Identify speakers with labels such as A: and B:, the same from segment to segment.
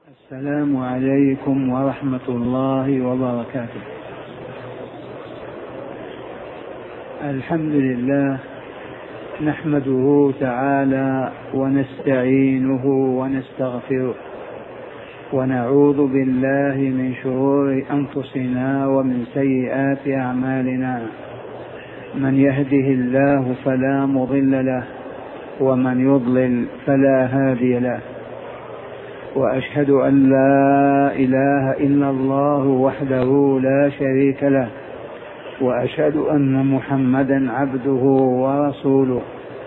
A: السلام عليكم ورحمة الله وبركاته. الحمد لله نحمده تعالى ونستعينه ونستغفره ونعوذ بالله من شرور أنفسنا ومن سيئات أعمالنا. من يهده الله فلا مضل له ومن يضلل فلا هادي له، وأشهد أن لا إله إلا الله وحده لا شريك له، وأشهد أن محمدا عبده ورسوله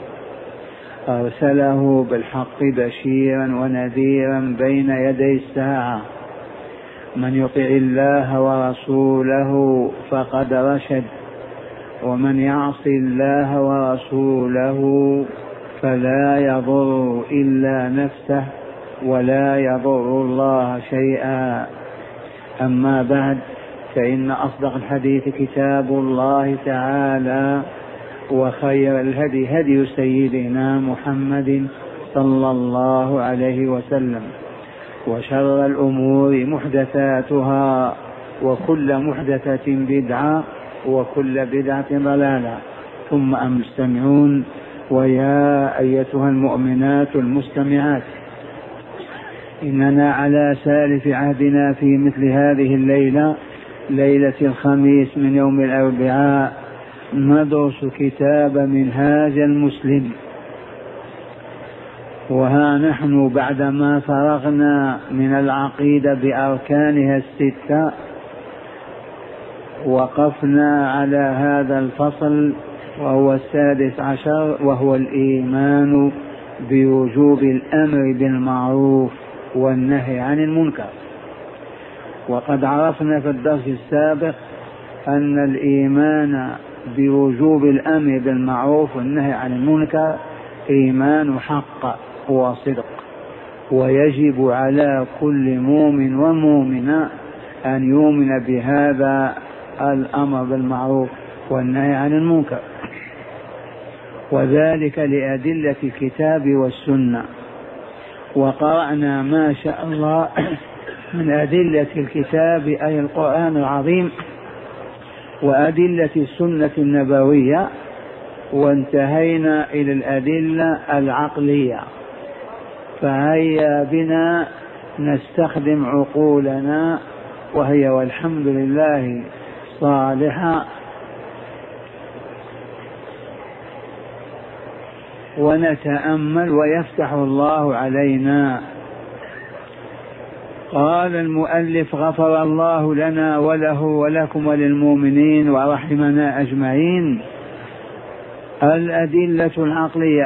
A: أرسله بالحق بشيرا ونذيرا بين يدي الساعة. من يطع الله ورسوله فقد رشد، ومن يعص الله ورسوله فلا يضر إلا نفسه ولا يضر الله شيئا. أما بعد، فإن أصدق الحديث كتاب الله تعالى، وخير الهدي هدي سيدنا محمد صلى الله عليه وسلم، وشر الأمور محدثاتها، وكل محدثة بدعة، وكل بدعة ضلالة. ثم المستمعون، ويا أيتها المؤمنات المستمعات، إننا على سالف عهدنا في مثل هذه الليلة، ليلة الخميس من يوم الأربعاء، ندرس كتاب منهاج المسلم. وها نحن بعدما فرغنا من العقيدة بأركانها الستة، وقفنا على هذا الفصل وهو 16، وهو الإيمان بوجوب الأمر بالمعروف والنهي عن المنكر. وقد عرفنا في الدرس السابق أن الإيمان بوجوب الأمر بالمعروف والنهي عن المنكر إيمان حق وصدق، ويجب على كل مؤمن ومؤمنة أن يؤمن بهذا الأمر بالمعروف والنهي عن المنكر، وذلك لأدلة الكتاب والسنة. وقرأنا ما شاء الله من أدلة الكتاب أي القرآن العظيم، وأدلة السنة النبوية، وانتهينا إلى الأدلة العقلية. فهيا بنا نستخدم عقولنا، وهي والحمد لله صالحة، ونتأمل ويفتح الله علينا. قال المؤلف: غفر الله لنا وله ولكم وللمؤمنين ورحمنا أجمعين. الأدلة العقلية: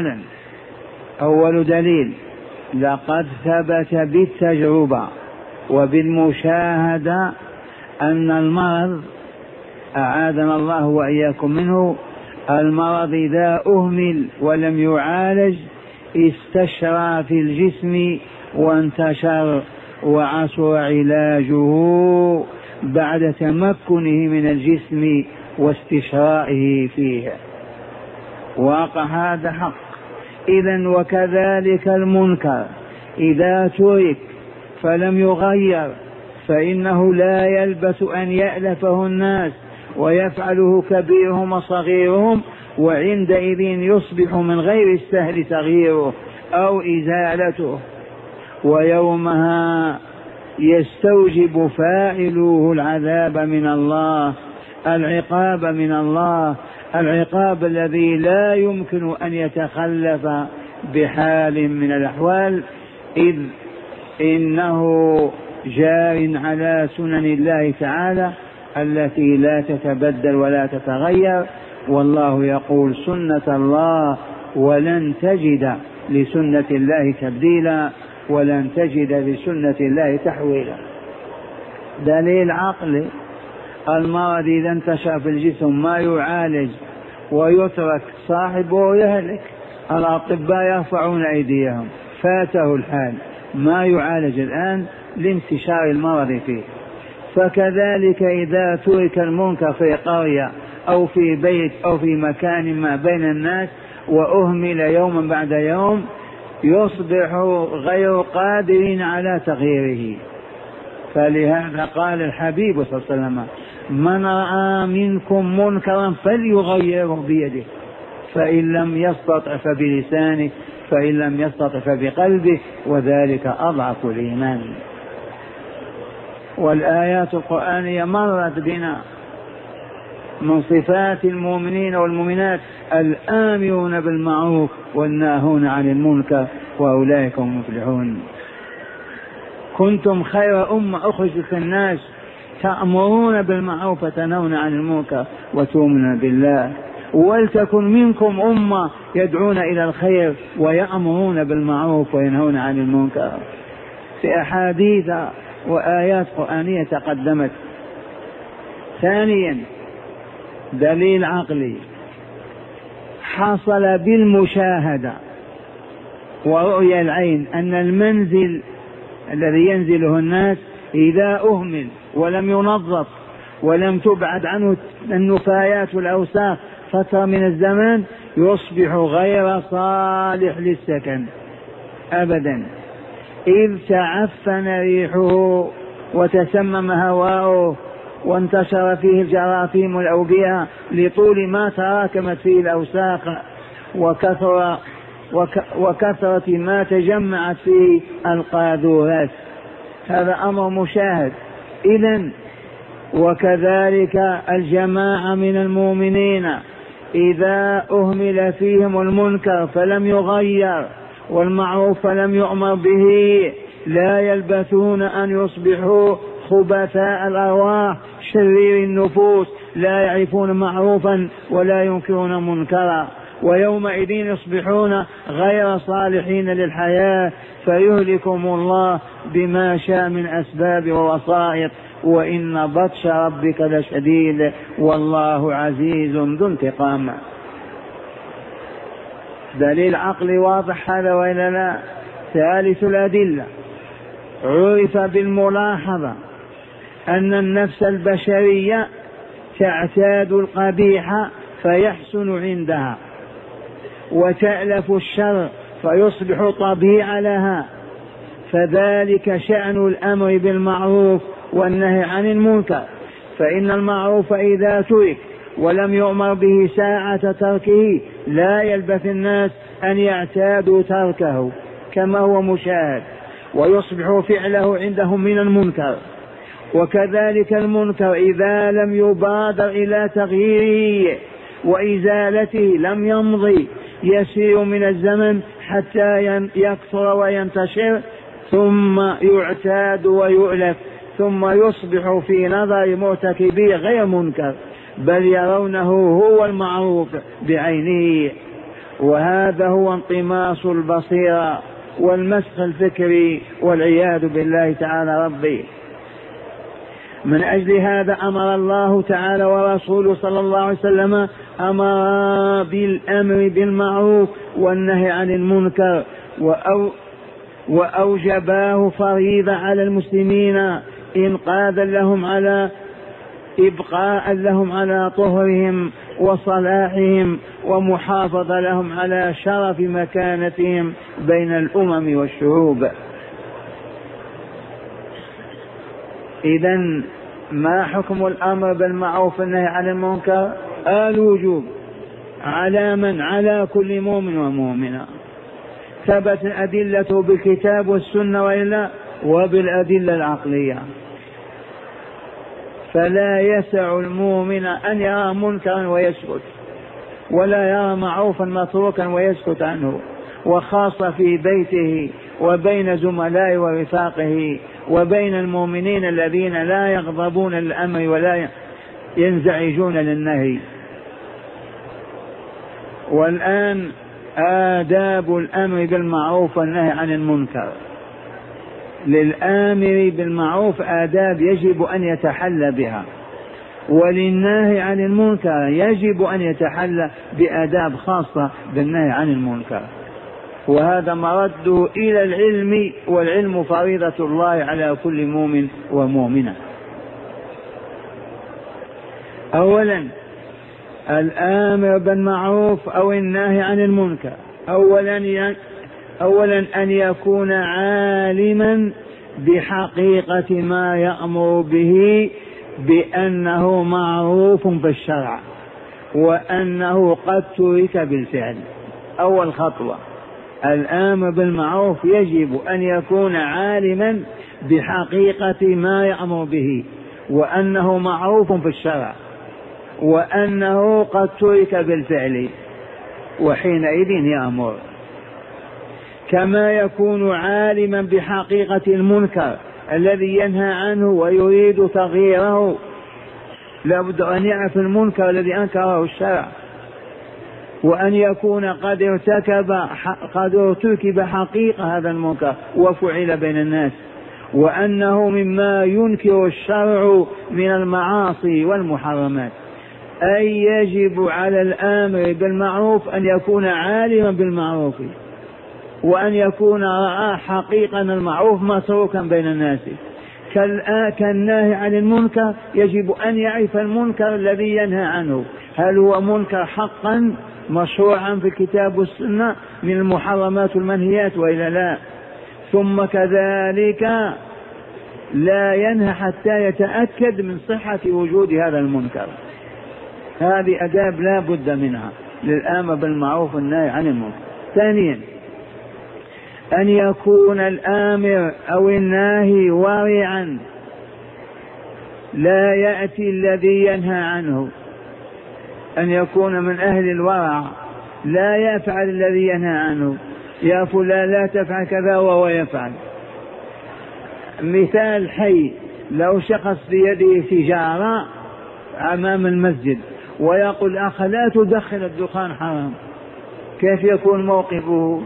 A: أول دليل: لقد ثبت بالتجربة وبالمشاهدة أن المرض، أعاذنا الله وإياكم منه، المرض إذا أهمل ولم يعالج استشرى في الجسم وانتشر، وعسر علاجه بعد تمكنه من الجسم واستشرائه فيه. واقع هذا حق. إذن وكذلك المنكر إذا ترك فلم يغير فإنه لا يلبث أن يألفه الناس ويفعله كبيرهم وصغيرهم، وعندئذ يصبح من غير السهل تغييره أو إزالته، ويومها يستوجب فاعله العذاب من الله، العقاب من الله، العقاب الذي لا يمكن أن يتخلف بحال من الأحوال، إذ إنه جار على سنن الله تعالى التي لا تتبدل ولا تتغير. والله يقول: سنة الله ولن تجد لسنة الله تبديلا ولن تجد لسنة الله تحويلا. دليل عقلي: المرض إذا انتشر في الجسم ما يعالج ويترك صاحبه يهلك. الأطباء يرفعون أيديهم، فاته الحال، ما يعالج الآن لانتشار المرض فيه. فكذلك إذا ترك المنكر في قرية أو في بيت أو في مكان ما بين الناس وأهمل يوما بعد يوم، يصبح غير قادر على تغييره. فلهذا قال الحبيب صلى الله عليه وسلم: من رأى منكم منكرا فليغيره بيده، فإن لم يستطع فبلسانه، فإن لم يستطع فبقلبه، وذلك أضعف الإيمان. والآيات القرآنية مرت بنا من صفات المؤمنين والمؤمنات الآمرون بالمعروف والناهون عن المنكر، وأولئك هم المفلحون. كنتم خير أمة أخرجت الناس تأمرون بالمعروف وتنهون عن المنكر وتؤمنون بالله، ولتكن منكم أمة يدعون إلى الخير ويأمرون بالمعروف وينهون عن المنكر. في أحاديث وآيات قرآنية تقدمت. ثانيا دليل عقلي حصل بالمشاهدة ورؤية العين أن المنزل الذي ينزله الناس إذا أهمل ولم ينظف ولم تبعد عنه النفايات والأوساخ فترة من الزمان يصبح غير صالح للسكن أبدا، إذ تعفن ريحه وتسمم هواؤه وانتشر فيه الجراثيم والأوبئة لطول ما تراكمت فيه الأوساخ وكثرة ما تجمعت فيه القاذورات. هذا أمر مشاهد. إذن وكذلك الجماعة من المؤمنين إذا أهمل فيهم المنكر فلم يغير والمعروف فلم يؤمر به لا يلبثون أن يصبحوا خبثاء الأرواح شرير النفوس، لا يعرفون معروفا ولا ينكرون منكرا، ويومئذ يصبحون غير صالحين للحياة، فيهلكم الله بما شاء من أسباب ووسائط، وإن بطش ربك لشديد والله عزيز ذو انتقام. دليل عقلي واضح هذا وإلا لا؟ ثالث الأدلة عرف بالملاحظة أن النفس البشرية تعتاد القبيح فيحسن عندها، وتألف الشر فيصبح طبيعة لها، فذلك شأن الأمر بالمعروف والنهي عن المنكر. فإن المعروف إذا ترك ولم يؤمر به ساعة تركه لا يلبث الناس أن يعتادوا تركه كما هو مشاهد، ويصبح فعله عندهم من المنكر. وكذلك المنكر إذا لم يبادر إلى تغييره وإزالته لم يمضي يسير من الزمن حتى يكثر وينتشر، ثم يعتاد ويؤلف، ثم يصبح في نظر مرتكبيه غير منكر بل يرونه هو المعروف بعينه. وهذا هو انطماس البصيرة والمسخ الفكري والعياذ بالله تعالى ربي. من أجل هذا أمر الله تعالى ورسوله صلى الله عليه وسلم أمر بالأمر بالمعروف والنهي عن المنكر، وأوجباه فريضة على المسلمين إنقاذا لهم على إبقاء لهم على طهرهم وصلاحهم، ومحافظة لهم على شرف مكانتهم بين الأمم والشعوب. إذن ما حكم الأمر بالمعروف والنهي عن المنكر؟ الوجوب على من؟ على كل مؤمن ومؤمنة. ثبت أدلته بالكتاب والسنة وإلا وبالأدلة العقلية. فلا يسع المؤمن أن يرى منكرا ويسكت، ولا يرى معروفا متروكا ويسكت عنه، وخاصة في بيته وبين زملائه ورفاقه وبين المؤمنين الذين لا يغضبون للأمر ولا ينزعجون للنهي. والآن آداب الأمر بالمعروف والنهي عن المنكر. للآمر بالمعروف آداب يجب أن يتحلى بها، وللنهي عن المنكر يجب أن يتحلى بآداب خاصة بالنهي عن المنكر. وهذا مرده إلى العلم، والعلم فريضة الله على كل مؤمن ومؤمنة. أولا الآمر بالمعروف أو النهي عن المنكر، أولا أولا أن يكون عالما بحقيقة ما يأمر به بأنه معروف في الشرع وأنه قد ترك بالفعل. أول خطوة الآمر بالمعروف يجب أن يكون عالما بحقيقة ما يأمر به وأنه معروف في الشرع وأنه قد ترك بالفعل، وحينئذ يأمر. كما يكون عالما بحقيقة المنكر الذي ينهى عنه ويريد تغييره، لابد أن يعرف المنكر الذي أنكره الشرع، وأن يكون قد ارتكب حقيقة هذا المنكر وفعل بين الناس، وأنه مما ينكر الشرع من المعاصي والمحرمات. أي يجب على الآمر بالمعروف أن يكون عالما بالمعروف، وأن يكون رأى حقيقة المعروف متروكا بين الناس. كالناهي عن المنكر يجب أن يعرف المنكر الذي ينهى عنه، هل هو منكر حقا مشروعا في الكتاب والسنة من المحرمات والمنهيات وإلا لا. ثم كذلك لا ينهى حتى يتأكد من صحة وجود هذا المنكر. هذه أداب لا بد منها للآمر بالمعروف والنهي عن المنكر. ثانيا أن يكون الآمر أو الناهي ورعا، لا يأتي الذي ينهى عنه، أن يكون من أهل الورع، لا يفعل الذي ينهى عنه. يا فلان لا تفعل كذا وهو يفعل. مثال حي، لو شخص بيده سيجارة أمام المسجد ويقول أخ لا تدخن الدخان حرام، كيف يكون موقفه؟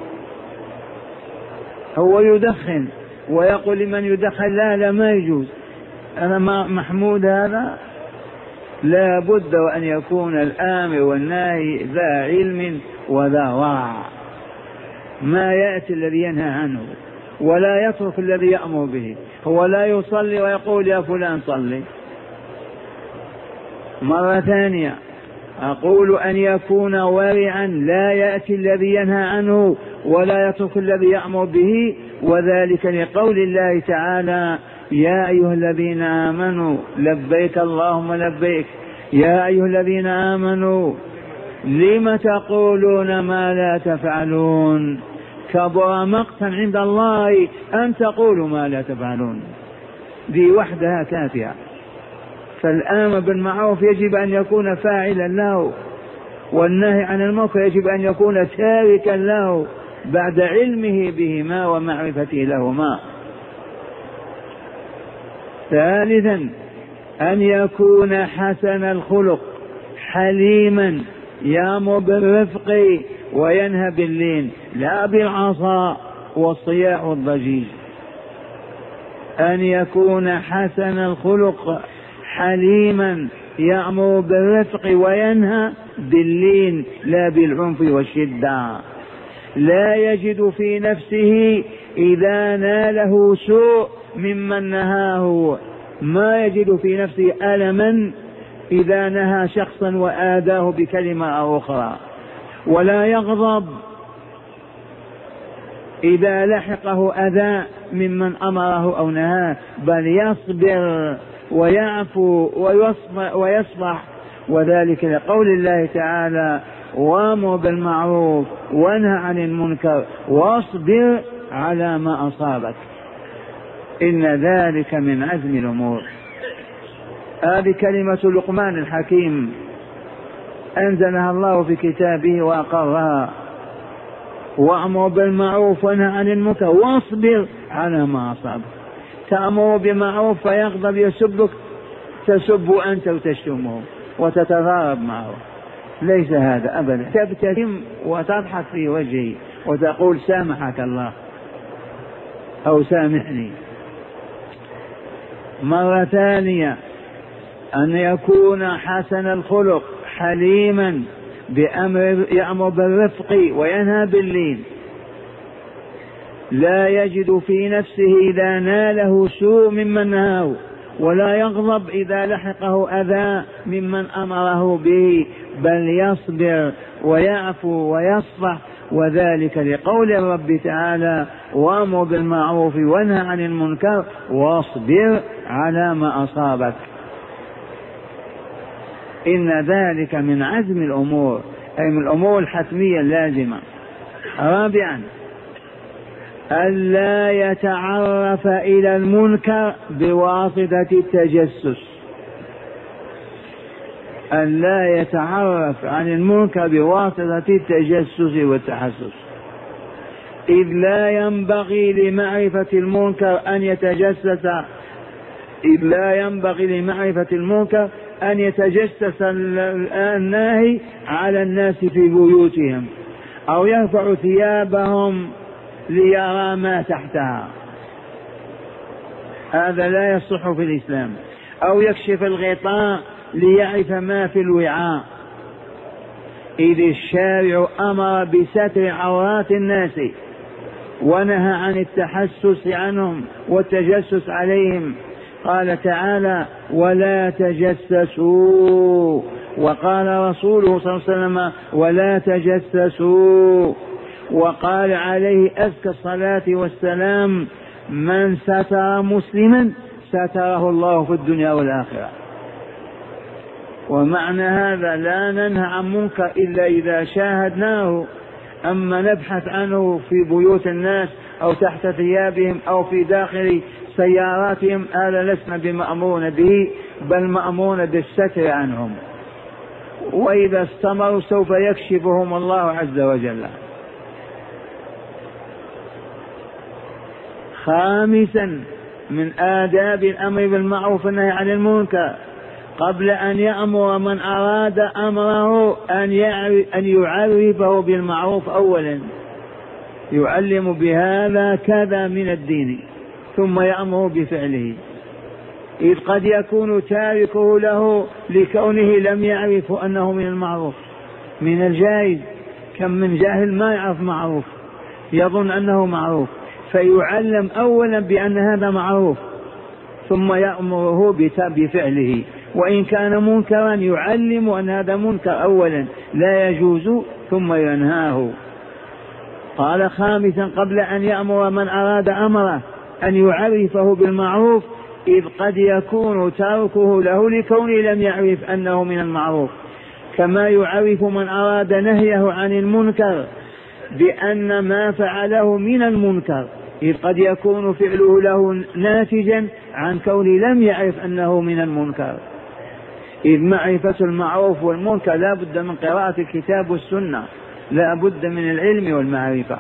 A: هو يدخن ويقول لمن يدخن لا ما يجوز، أنا محمود هذا. لا بد وأن يكون الآمر والناهي ذا علم وذا ورع، ما يأتي الذي ينهى عنه ولا يترك الذي يأمر به. هو لا يصلي ويقول يا فلان صلي. مرة ثانية أقول أن يكون ورعا، لا يأتي الذي ينهى عنه ولا يترك الذي يأمر به، وذلك لقول الله تعالى يا أيها الذين آمنوا لبيك اللهم لبيك، يا أيها الذين آمنوا لم تقولون ما لا تفعلون، كبر مقتا عند الله أن تقولوا ما لا تفعلون. دي وحدها كافية. فالآمر بالمعروف يجب أن يكون فاعلا له، والنهي عن المنكر يجب أن يكون تاركا له بعد علمه بهما ومعرفته لهما. ثالثا أن يكون حسن الخلق حليما، يأمر بالرفق وينهى باللين، لا بالعصا والصياح والضجيج. أن يكون حسن الخلق حليما، يأمر بالرفق وينهى باللين لا بالعنف والشدة. لا يجد في نفسه إذا ناله سوء ممن نهاه، ما يجد في نفسه ألما إذا نهى شخصا وآذاه بكلمة أو أخرى، ولا يغضب إذا لحقه أذى ممن أمره أو نهاه، بل يصبر ويعفو ويصفح. وذلك لقول الله تعالى وامر بالمعروف وانهى عن المنكر واصبر على ما أصابك، إن ذلك من عزم الأمور. هذه كلمة لقمان الحكيم أنزلها الله في كتابه وأقرها، وأمر بالمعروف وانهى عن المنكر واصبر على ما أصابك. تأمر بمعروف فيغضب يسبك، تسب أنت وتشتمه وتتضارب معه، ليس هذا أبدا. تبتسم وتضحك في وجهه وتقول سامحك الله أو سامحني. مرة ثانية أن يكون حسن الخلق حليما، يأمر بالرفق وينهى باللين، لا يجد في نفسه إذا ناله سوء ممن نهاه، ولا يغضب إذا لحقه أذى ممن أمره به، بل يصبر ويعفو ويصفح وذلك لقول الرب تعالى: وامر بالمعروف وانهى عن المنكر واصبر على ما أصابك. إن ذلك من عزم الأمور، أي من الأمور الحتمية اللازمة. رابعا: ألا يتعرف إلى المنكر بواسطة التجسس. ألا يتعرف عن المنكر بواسطة التجسس والتحسس، إذ لا ينبغي لمعرفة المنكر أن يتجسس، إذ لا ينبغي لمعرفة المنكر أن يتجسس الناهي على الناس في بيوتهم، أو يرفع ثيابهم ليرى ما تحتها، هذا لا يصح في الإسلام، أو يكشف الغطاء ليعرف ما في الوعاء، إذ الشارع أمر بستر عورات الناس ونهى عن التحسس عنهم والتجسس عليهم. قال تعالى: ولا تجسسوا، وقال رسوله صلى الله عليه وسلم: ولا تجسسوا، وقال عليه أزكى الصلاة والسلام: من ستر مسلما ستره الله في الدنيا والآخرة. ومعنى هذا لا ننهى عن منكر إلا إذا شاهدناه، أما نبحث عنه في بيوت الناس أو تحت ثيابهم أو في داخل سياراتهم، هذا لسنا بمأمون به، بل مأمون بالستر عنهم، وإذا استمروا سوف يكشفهم الله عز وجل. خامسا: من آداب الأمر بالمعروف والنهي عن المنكر قبل أن يأمر من أراد أمره أن يعرفه بالمعروف أولا، يعلم بهذا كذا من الدين ثم يأمر بفعله، إذ قد يكون تاركه له لكونه لم يعرف أنه من المعروف، من الجائز. كم من جاهل ما يعرف معروف، يظن أنه معروف، فيعلم أولا بأن هذا معروف ثم يأمره بفعله، وإن كان منكرا يعلم أن هذا منكر أولا لا يجوز ثم ينهاه. قال: خامسا: قبل أن يأمر من أراد أمره أن يعرفه بالمعروف، إذ قد يكون تركه له لكونه لم يعرف أنه من المعروف، كما يعرف من أراد نهيه عن المنكر بأن ما فعله من المنكر، إذ قد يكون فعله له ناتجا عن كونه لم يعرف أنه من المنكر. إذ معرفة المعروف والمنكر لا بد من قراءة الكتاب والسنة، لا بد من العلم والمعرفة.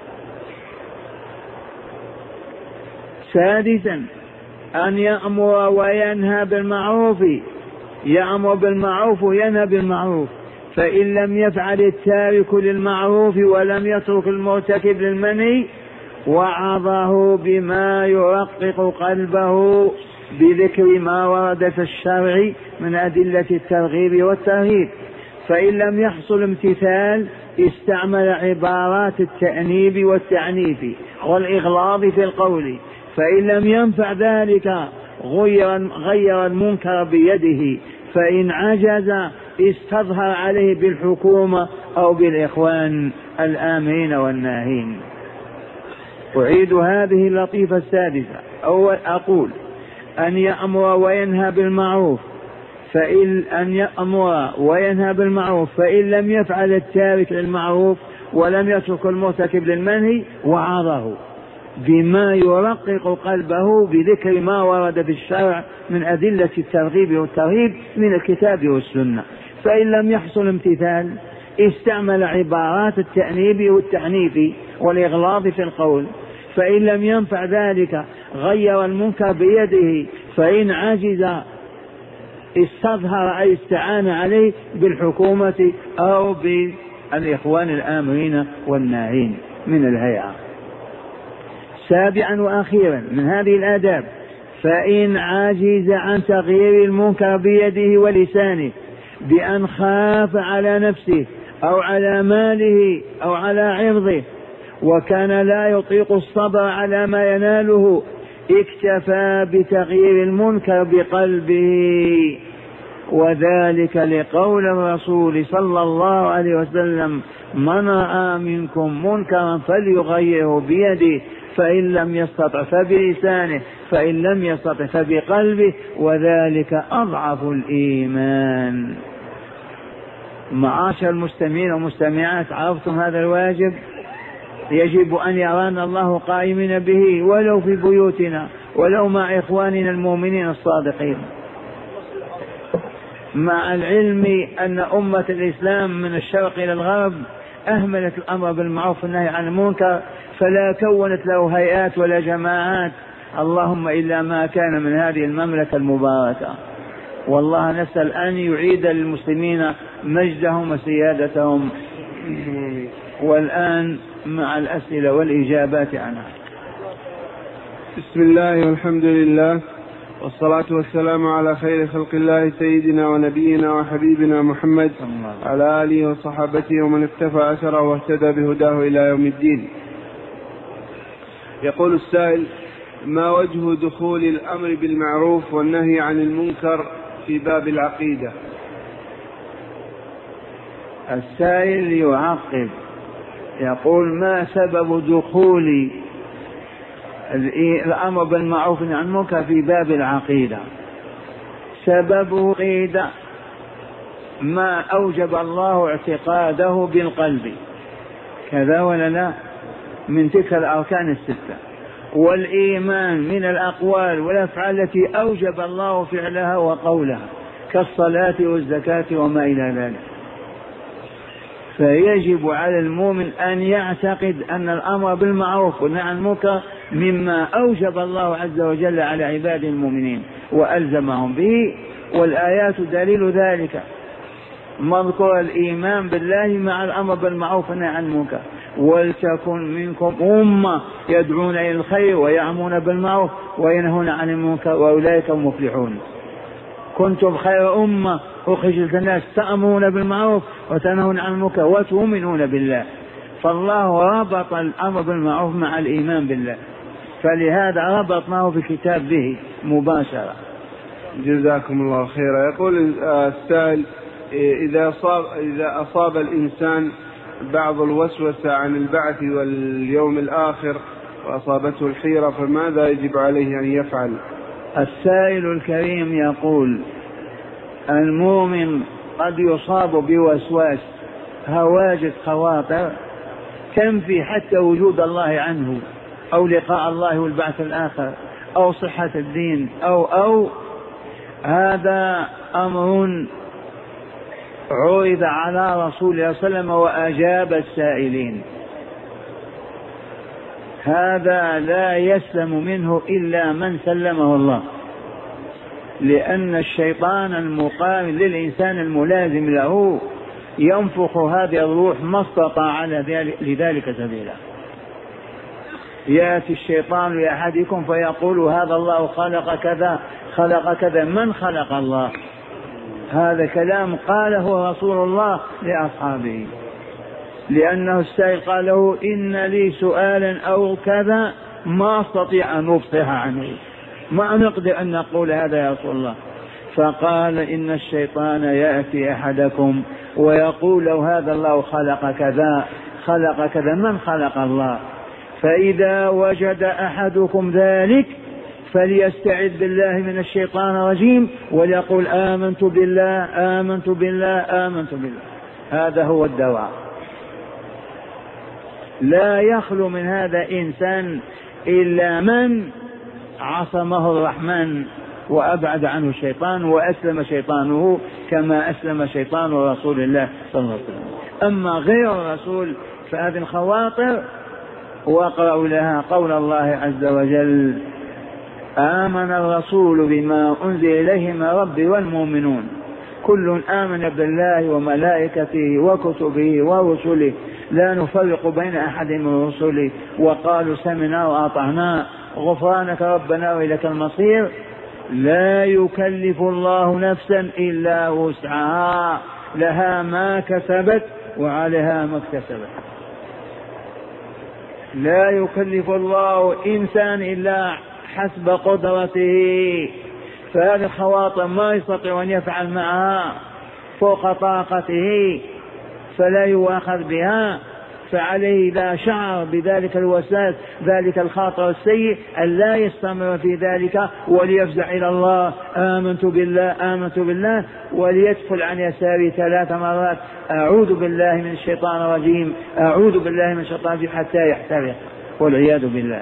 A: سادسا: أن يأمر وينهى بالمعروف، يأمر بالمعروف وينهى بالمعروف، فإن لم يفعل التارك للمعروف ولم يترك المرتكب للمنهي وعظه بما يرقق قلبه بذكر ما ورد في الشرع من أدلة الترغيب والترهيب، فإن لم يحصل امتثال استعمل عبارات التأنيب والتعنيف والإغلاظ في القول، فإن لم ينفع ذلك غير المنكر بيده، فإن عجز استظهر عليه بالحكومة أو بالإخوان الآمرين والناهين. أعيد هذه اللطيفة السادسة. أقول: أن يأمر وينهى بالمعروف، فإن لم يفعل التارك للمعروف ولم يترك المرتكب للمنهي وعظه بما يرقق قلبه بذكر ما ورد في الشرع من أدلة الترغيب والترهيب من الكتاب والسنة، فإن لم يحصل امتثال استعمل عبارات التأنيب والتعنيف والإغلاظ في القول، فإن لم ينفع ذلك غير المنكر بيده، فإن عجز استظهر أي استعان عليه بالحكومة أو بالإخوان الآمرين والناهين من الهيئة. سابعا وأخيرا من هذه الآداب: فإن عجز عن تغيير المنكر بيده ولسانه بأن خاف على نفسه أو على ماله أو على عرضه وكان لا يطيق الصبر على ما يناله، اكتفى بتغيير المنكر بقلبه وذلك لقول الرسول صلى الله عليه وسلم: من رأى منكم منكرا فليغيره بيده، فإن لم يستطع فبلسانه، فإن لم يستطع فبقلبه، وذلك أضعف الإيمان. معاشر المستمعين والمستمعات، عرفتم هذا الواجب؟ يجب أن يرانا الله قائمين به ولو في بيوتنا، ولو مع إخواننا المؤمنين الصادقين، مع العلم أن أمة الإسلام من الشرق إلى الغرب أهملت الأمر بالمعروف والنهي عن المنكر، فلا كونت له هيئات ولا جماعات، اللهم إلا ما كان من هذه المملكة المباركة. والله نسأل أن يعيد للمسلمين مجدهم وسيادتهم. والآن مع الأسئلة والإجابات عنها.
B: بسم الله والحمد لله، والصلاة والسلام على خير خلق الله سيدنا ونبينا وحبيبنا محمد على آله وصحابته ومن اكتفى أثره واهتدى بهداه إلى يوم الدين. يقول السائل: ما وجه دخول الأمر بالمعروف والنهي عن المنكر في باب العقيدة؟
A: السائل يعقب يقول: ما سبب دخول الأمر بالمعروف والنهي عن المنكر في باب العقيدة؟ سببه عقيدة ما أوجب الله اعتقاده بالقلب، كذا ولا لا؟ من تلك الأركان الستة. والإيمان من الأقوال والأفعال التي أوجب الله فعلها وقولها، كالصلاة والزكاة وما إلى ذلك. فيجب على المؤمن أن يعتقد أن الأمر بالمعروف والنهي عن المنكر مما أوجب الله عز وجل على عباده المؤمنين وألزمهم به، والآيات دليل ذلك. مذكور الإيمان بالله مع الأمر بالمعروف والنهي عن المنكر: ولتكن منكم أمة يدعون إلى الخير ويأمرون بالمعروف وينهون عن المنكر وأولئك هم المفلحون. كنتم خير أمة أخرجت الناس تأمرون بالمعروف وتنهون عن المنكر وتؤمنون بالله. فالله ربط الأمر بالمعروف مع الإيمان بالله، فلهذا ربطناه في كتاب به مباشرة.
B: جزاكم الله خيرا. يقول السائل: إذا أصاب الإنسان بعض الوسوسة عن البعث واليوم الآخر وأصابته الحيرة، فماذا يجب عليه أن يفعل؟
A: السائل الكريم يقول: المؤمن قد يصاب بوسواس، هواجس، خواطر تنفي حتى وجود الله عنه، أو لقاء الله والبعث الآخر، أو صحة الدين، أو هذا أمر عرض على رسول الله صلى الله عليه وسلم وأجاب السائلين. هذا لا يسلم منه إلا من سلمه الله، لأن الشيطان المقام للإنسان الملازم له ينفخ هذه الروح ما استطاع لذلك سبيلا. يأتي الشيطان لأحدكم فيقول: هذا الله خلق كذا خلق كذا. من خلق الله؟ هذا كلام قاله رسول الله لأصحابه، لأنه السائل قال له: إن لي سؤالا أو كذا ما أستطيع أن أفصح عنه، ما نقدر أن نقول هذا يا رسول الله. فقال: إن الشيطان يأتي أحدكم ويقول له: هذا الله خلق كذا خلق كذا. من خلق الله؟ فإذا وجد أحدكم ذلك فليستعذ بالله من الشيطان الرجيم وليقول: آمنت بالله آمنت بالله آمنت بالله. هذا هو الدواء. لا يخلو من هذا إنسان إلا من عصمه الرحمن وأبعد عنه الشيطان وأسلم شيطانه كما أسلم شيطان رسول الله صلى الله عليه وسلم. أما غير الرسول فهذه الخواطر. واقرأوا لها قول الله عز وجل: آمن الرسول بما أنزل إليه من ربه والمؤمنون كل آمن بالله وملائكته وكتبه ورسله لا نفرق بين أحد من رسله وقالوا سمعنا وأطعنا غفرانك ربنا وإليك المصير. لا يكلف الله نفسا إلا وسعها لها ما كسبت وعليها ما اكتسبت. لا يكلف الله إنسان إلا حسب قدرته، فهذه الخواطر ما يستطيع أن يفعل معها فوق طاقته فلا يؤاخذ بها، فعليه إذا شعر بذلك الوسواس ذلك الخاطر السيء أن لا يستمر في ذلك وليفزع إلى الله آمنت بالله آمنت بالله، وليدخل عن يساره 3 مرات أعوذ بالله من الشيطان الرجيم أعوذ بالله من الشيطان الرجيم حتى يحترق والعياذ بالله.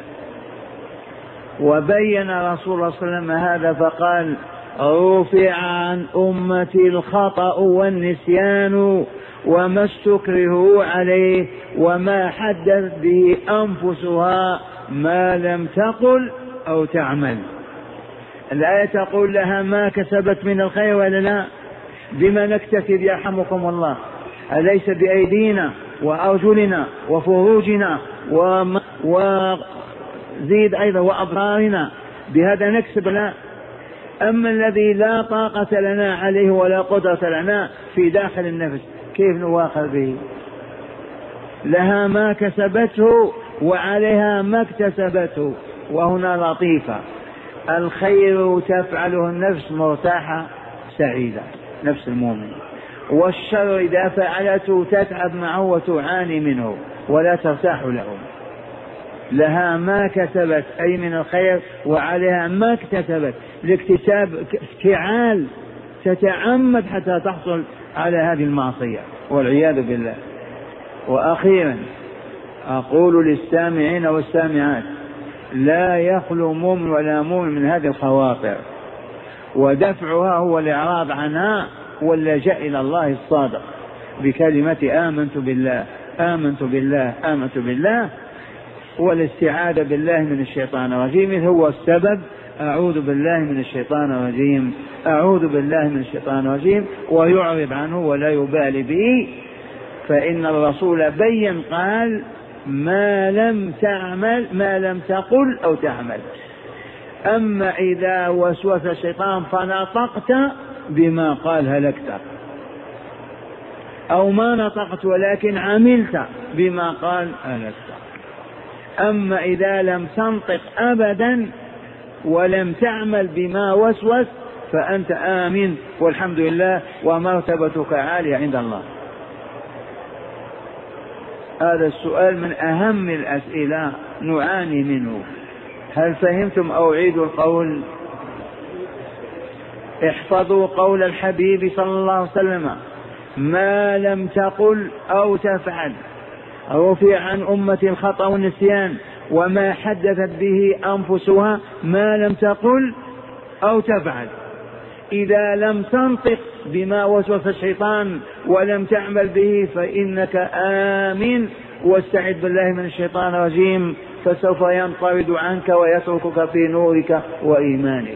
A: وبين رسول الله صلى الله عليه وسلم هذا فقال رفع عن أمتي الخطأ والنسيان وما استكرهوا عليه وما حدث به أنفسها ما لم تقل أو تعمل. الآية تقول لها ما كسبت من الخير ولا لا؟ بما نكتسب يرحمكم الله، أليس بأيدينا وأرجلنا وفروجنا وزيد أيضا وأضرارنا بهذا نكسب؟ لا. أما الذي لا طاقة لنا عليه ولا قدرة لنا في داخل النفس كيف نواخذ به؟ لها ما كسبته وعليها ما اكتسبته. وهنا لطيفة، الخير تفعله النفس مرتاحة سعيدة نفس المؤمن، والشر إذا فعلته تتعب معه وتعاني منه ولا ترتاح له. لها ما كسبت أي من الخير وعليها ما اكتسبت، لاكتساب افتعال تتعمد حتى تحصل على هذه المعصية والعياذ بالله. وأخيرا أقول للسامعين والسامعات لا يخلو مؤمن ولا مؤمن من هذه الخواطر، ودفعها هو الإعراض عنها واللجأ إلى الله الصادق بكلمة آمنت بالله آمنت بالله آمنت بالله، والاستعاذة بالله من الشيطان الرجيم هو السبب. أعوذ بالله من الشيطان الرجيم أعوذ بالله من الشيطان الرجيم، ويعرض عنه ولا يبالي به، فإن الرسول بين قال ما لم تعمل ما لم تقل أو تعمل. أما إذا وسوس الشيطان فنطقت بما قال هلكت، أو ما نطقت ولكن عملت بما قال هلكت. أما إذا لم تنطق أبدا ولم تعمل بما وسوس فأنت آمن والحمد لله ومرتبتك عالية عند الله. هذا السؤال من أهم الأسئلة نعاني منه. هل فهمتم أو أعيدوا القول؟ احفظوا قول الحبيب صلى الله عليه وسلم ما لم تقل أو تفعل رفع عن أمتي الخطأ والنسيان وما حدثت به أنفسها ما لم تقل أو تفعل. إذا لم تنطق بما وسوس الشيطان ولم تعمل به فإنك آمن، واستعذ بالله من الشيطان الرجيم فسوف ينطرد عنك ويتركك في نورك وإيمانك.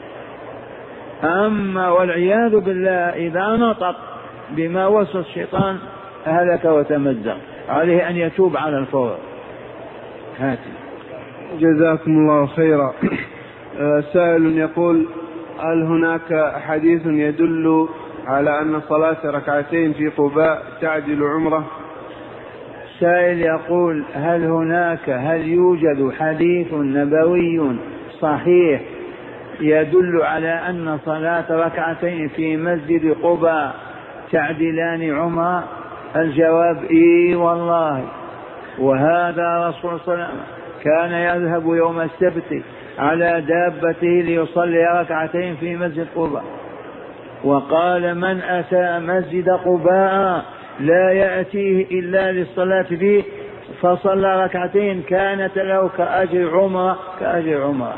A: أما والعياذ بالله إذا نطق بما وسوس الشيطان هلك وتمزق، عليه أن يتوب على الفور. هاتي.
B: جزاكم الله خيرا. سائل يقول هل هناك حديث يدل على أن صلاة ركعتين في قباء تعدل عمرة؟
A: سائل يقول هل يوجد حديث نبوي صحيح يدل على أن صلاة ركعتين في مسجد قباء تعدلان عمرة؟ الجواب إيه والله. وهذا رسول الله صلى الله عليه وسلم كان يذهب يوم السبت على دابته ليصلي ركعتين في مسجد قباء، وقال من أتى مسجد قباء لا يأتيه إلا للصلاة فيه فصلى ركعتين كانت له كأجر عمرة.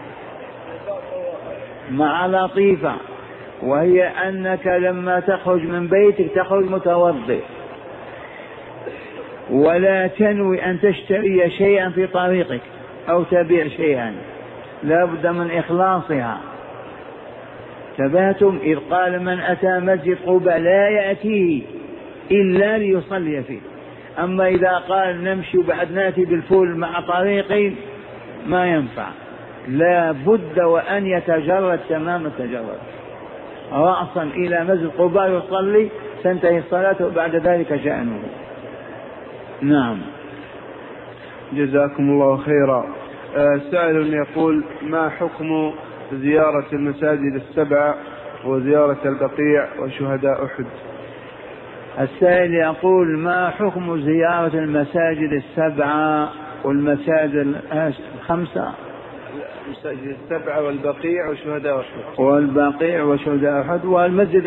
A: مع لطيفة، وهي أنك لما تخرج من بيتك تخرج متوضئ ولا تنوي أن تشتري شيئا في طريقك أو تبيع شيئا، لا بد من إخلاصها. تباتم إذ قال من أتى مسجد قباء لا يأتيه إلا ليصلي فيه. أما إذا قال نمشي وبعد ناتي بالفول مع طريقي ما ينفع، لا بد وأن يتجرد تمام التجرد رأسا إلى مسجد قباء يصلي تنتهي الصلاة وبعد ذلك شأنه. نعم.
B: جزاكم الله خيرا. سائل يقول ما حكم زيارة المساجد السبعة وزيارة البقيع وشهداء أحد.
A: السائل يقول: ما حكم زيارة المساجد السبعة والمساجد الخمسة؟
B: المساجد السبعة والبقيع وشهداء أحد.
A: والبقيع وشهداء أحد والمسجد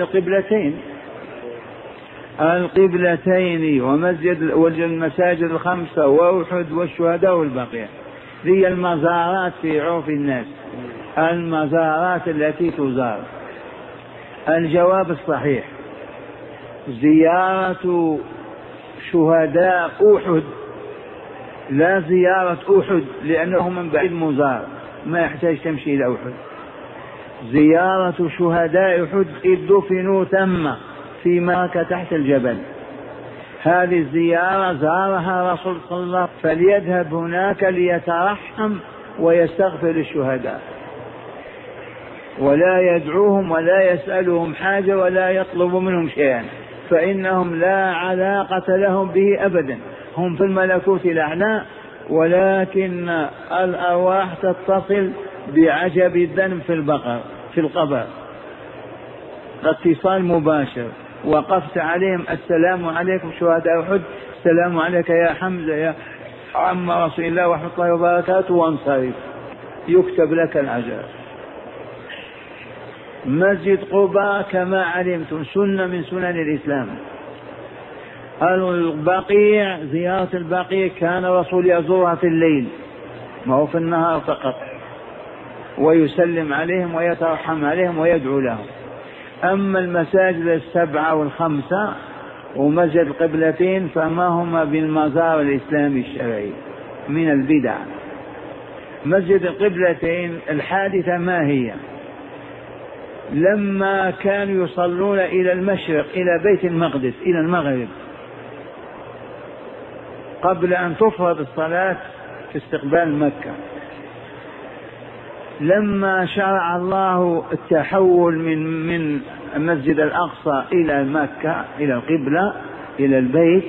A: القبلتين والمساجد الخمسة وأحد والشهداء والبقيع. هي المزارات في عرف الناس، المزارات التي تزار. الجواب الصحيح: زيارة شهداء أحد لا زيارة أحد، لأنه من بعيد مزار ما يحتاج تمشي إلى أحد. زيارة شهداء أحد إذ دفنوا ثم في مكة تحت الجبل، هذه الزيارة زارها رسول صلى الله عليه وسلم، فليذهب هناك ليترحم ويستغفر للشهداء، ولا يدعوهم ولا يسألهم حاجة ولا يطلب منهم شيئا، فإنهم لا علاقة لهم به أبدا، هم في الملكوت الأعلى، ولكن الأرواح تتصل بعجب الذنب في القبر اتصال مباشر. وقفت عليهم: السلام عليكم شهداء أحد، السلام عليك يا حمزة يا عم رسول الله ورحمة الله وبركاته، وانصرف يكتب لك الأجر. مسجد قباء كما علمتم سنة من سنن الإسلام. البقيع، زيارة البقيع كان الرسول يزورها في الليل ما هو في النهار فقط، ويسلم عليهم ويترحم عليهم ويدعو لهم. أما المساجد السبعة والخمسة ومسجد القبلتين فما هما بالمزار الإسلامي الشرعي من البدع. مسجد القبلتين الحادثة ما هي؟ لما كانوا يصلون إلى المشرق إلى بيت المقدس إلى المغرب قبل أن تفرض الصلاة في استقبال مكة، لما شرع الله التحول من المسجد الأقصى إلى مكة إلى القبلة إلى البيت،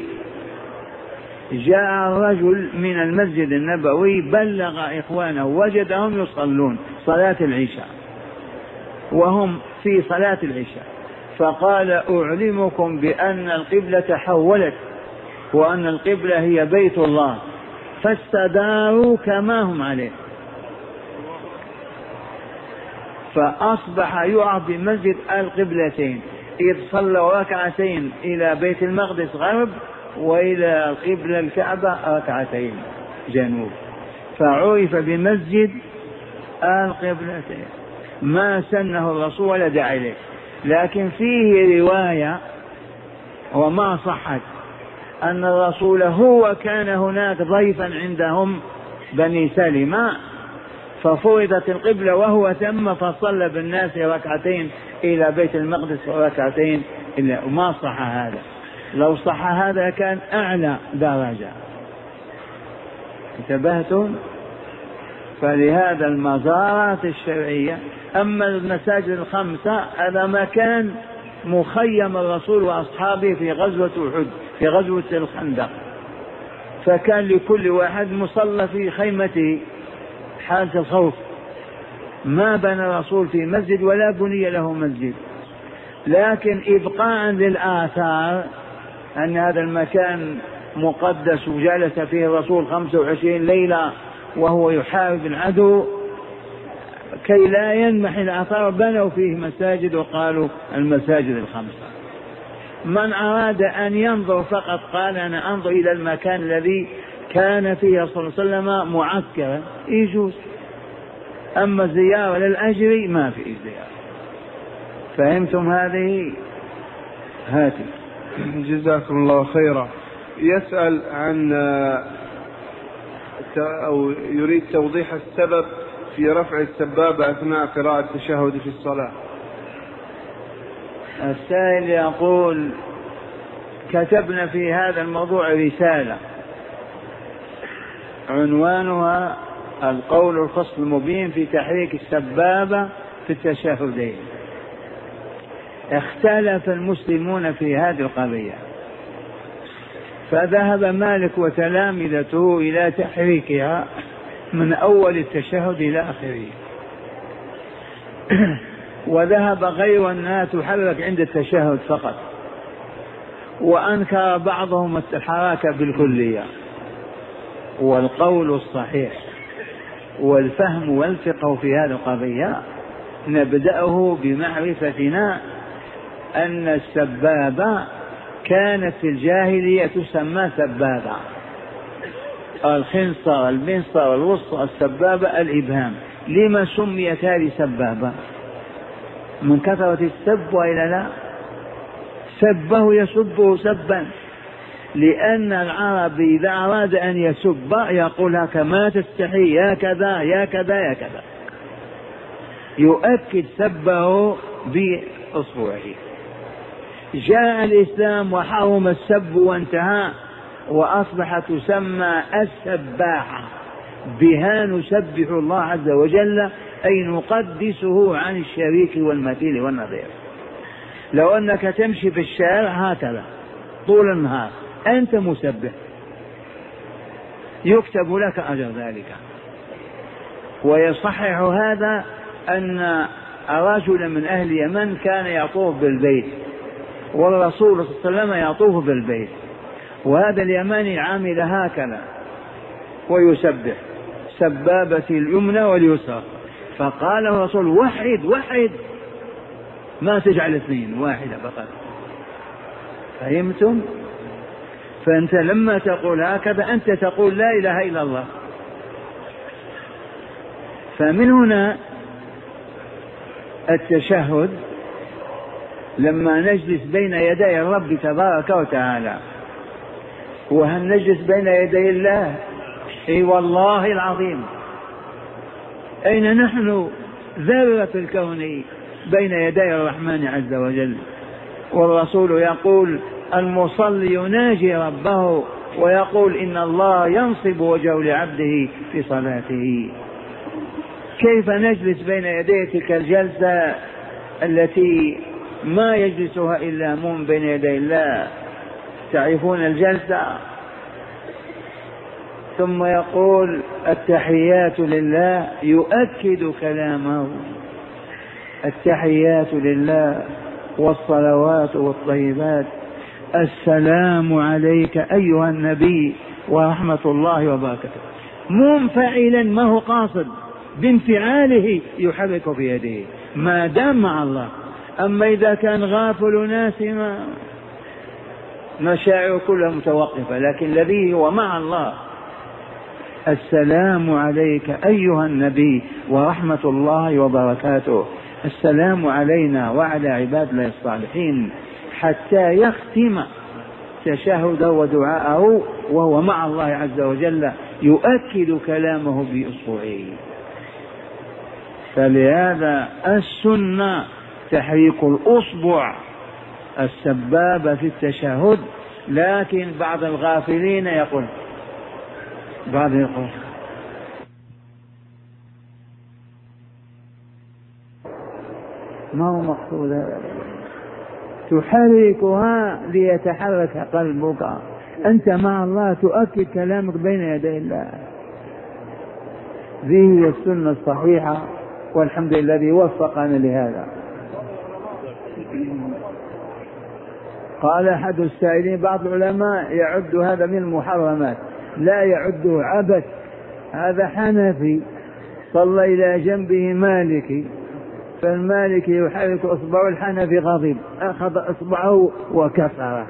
A: جاء الرجل من المسجد النبوي بلغ إخوانه وجدهم يصلون صلاة العشاء وهم في صلاة العشاء، فقال: أعلمكم بأن القبلة تحولت وأن القبلة هي بيت الله، فاستداروا كما هم عليه، فأصبح يعرف بمسجد القبلتين، إذ صلوا ركعتين إلى بيت المقدس غرب وإلى القبلة الكعبة ركعتين جنوب، فعرف بمسجد القبلتين. ما سنه الرسول ولا داعي إليه، لكن فيه رواية وما صحت أن الرسول هو كان هناك ضيفا عندهم بني سلمة ففرضت القبلة وهو ثم فصلى بالناس ركعتين إلى بيت المقدس وركعتين وما صح هذا. لو صح هذا كان أعلى درجة. انتبهتم؟ فلهذا المزارات الشرعية. أما المساجد الخمسة هذا مكان مخيم الرسول وأصحابه في غزوة أحد في غزوة الخندق، فكان لكل واحد مصلى في خيمته حالة الخوف. ما بنى الرسول في مسجد ولا بني له مسجد، لكن إبقاء للآثار أن هذا المكان مقدس وجلس فيه الرسول 25 ليلة وهو يحارب العدو، كي لا ينمح الآثار بنوا فيه مساجد وقالوا المساجد الخمسة. من أراد أن ينظر فقط قال: أنا أنظر إلى المكان الذي كان فيه صلى الله عليه وسلم معسكرا يجوز، أما الزيارة للأجر ما في زيارة. فهمتم هذه؟ هاتي.
B: جزاكم الله خيرا. يسأل عن أو يريد توضيح السبب في رفع السبابة أثناء قراءة التشهد في الصلاة.
A: السائل يقول: كتبنا في هذا الموضوع رسالة عنوانها القول الفصل المبين في تحريك السبابة في التشهدين. اختلف المسلمون في هذه القضية، فذهب مالك وتلامذته إلى تحريكها من أول التشهد إلى آخره، وذهب غير الناس تحرك عند التشهد فقط، وأنكر بعضهم الحركة بالكلية. والقول الصحيح والفهم والفقه في هذه القضية نبدأه بمعرفتنا أن السبابة كانت في الجاهلية تسمى سبابة، الخنصر المنصر الوسطى السبابة الإبهام. لما سميت هذه سبابة؟ من كثرة السب وإلا لا؟ سبه يسبه سبا، لأن العربي إذا أراد أن يسب يقول هكذا ما تستحي يا كذا يا كذا يا كذا، يؤكد سبه بإصبعه. جاء الإسلام وحرم السب وانتهى، وأصبحت تسمى السباحة، بها نسبح الله عز وجل أي نقدسه عن الشريك والمثيل والنظير. لو أنك تمشي في الشارع هكذا طول النهار أنت مسبح، يكتب لك أجر ذلك. ويصحح هذا أن رجلا من أهل اليمن كان يطوف بالبيت، والرسول صلى الله عليه وسلم يطوف بالبيت، وهذا اليماني عامل هكذا ويسبح سبابة اليمنى واليسرى، فقال الرسول وحد وحد، ما تجعل اثنين، واحدة فقط. فهمتم؟ فأنت لما تقول هكذا أنت تقول لا إله إلا الله. فمن هنا التشهد لما نجلس بين يدي الرب تبارك وتعالى. وهل نجلس بين يدي الله؟ اي والله العظيم. أين نحن ذرة الكون بين يدي الرحمن عز وجل. والرسول يقول المصلي يناجي ربه ويقول إن الله ينصب وجهه لعبده في صلاته. كيف نجلس بين يدي تلك الجلسة التي ما يجلسها إلا مؤمن بين يدي الله؟ تعرفون الجلسة. ثم يقول التحيات لله، يؤكد كلامه التحيات لله والصلوات والطيبات، السلام عليك أيها النبي ورحمة الله وبركاته. منفعلا ما هو قاصد، بانفعاله يحرك في يده ما دام مع الله. أما إذا كان غافل ناسما مشاعر كلها متوقفة، لكن الذي هو مع الله السلام عليك أيها النبي ورحمة الله وبركاته، السلام علينا وعلى عباد الله الصالحين، حتى يختم تشهده ودعاءه وهو مع الله عز وجل يؤكد كلامه بإصبعه. فلهذا السنة تحريك الأصبع السبابة في التشهد. لكن بعض الغافلين يقول ما هو مقصود هذا، تحركها ليتحرك قلبك. أنت مع الله تؤكد كلامك بين يدي الله. ذي هي السنة الصحيحة، والحمد لله الذي وفقنا لهذا. قال أحد السائلين بعض العلماء يعد هذا من المحرمات، لا يعده عبث، هذا حنفي صلى إلى جنبه مالكي، فالمالكي يحرك إصبعه، الحنفي غضب أخذ إصبعه وكسرها.